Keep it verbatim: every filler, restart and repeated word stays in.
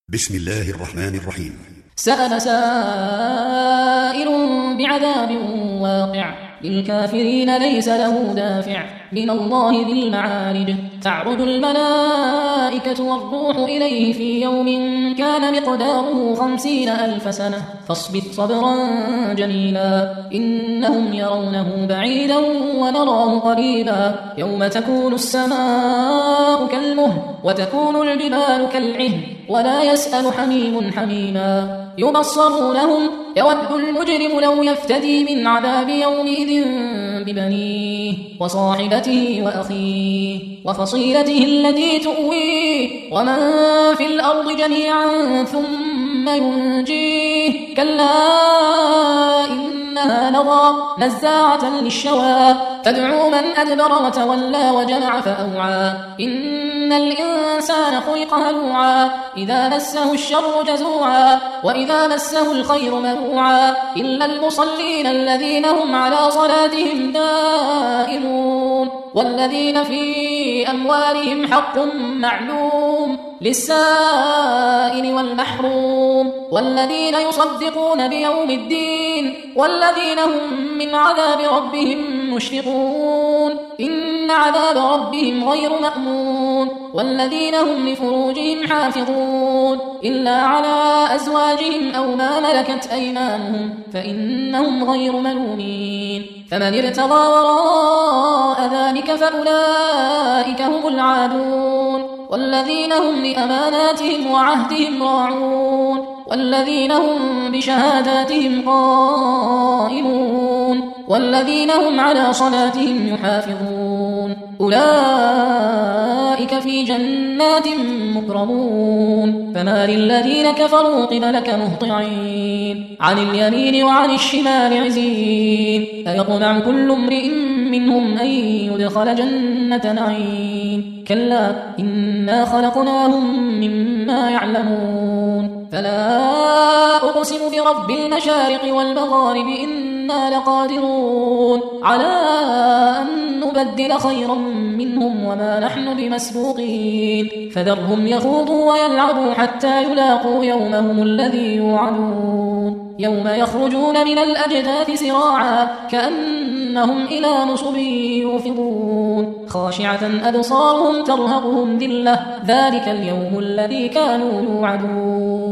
بسم الله الرحمن الرحيم. سأل سائل بعذاب واقع للكافرين ليس له دافع من الله ذي المعارج تعرج الملائكة والروح إليه في يوم كان مقداره خمسين ألف سنة فاصبر صبرا جميلا إنهم يرونه بعيدا ونراه قريبا يوم تكون السماء كالمهل وتكون الجبال كالعهن ولا يسأل حميم حميما يبصرونهم يود المجرم لو يفتدي من عذاب يومئذ ببنيه وصاحبته وأخيه وفصيلته التي تؤويه ومن في الأرض جميعا ثم ينجيه كلا إنها لظى نزاعة للشوى تدعو من أدبر وتولى وجمع فأوعى إن الإنسان خلق هلوعا إذا مسه الشر جزوعا وإذا مسه الخير منوعا إلا المصلين الذين هم على صلاتهم دائمون والذين في أموالهم حق معلوم للسائل والمحروم والذين يصدقون بيوم الدين والذين هم من عذاب ربهم مشفقون إن عذاب ربهم غير مأمون والذين هم لفروجهم حافظون إلا على أزواجهم أو ما ملكت أيمانهم فإنهم غير ملومين فمن ارتضى وراء ذلك فأولئك هم العادون والذين هم لأماناتهم وعهدهم راعون والذين هم بشهاداتهم قائمون والذين هم على صلاتهم يحافظون أولئك في جنات مكرمون فما للذين كفروا قبلك مهطعين عن اليمين وعن الشمال عزين أيطمع كل امرئ منهم أن يدخل جنة نعيم كلا إنا خلقناهم مما يعلمون فلا أقسم برب المشارق والمغارب إنا لقادرون على أن نبدل خيرا منهم وما نحن بمسبوقين فذرهم يخوضوا ويلعبوا حتى يلاقوا يومهم الذي يوعدون يوم يخرجون من الأجداث سراعا كأنهم إلى نصب يوفضون خاشعة أبصارهم ترهقهم ذلة ذلك اليوم الذي كانوا يوعدون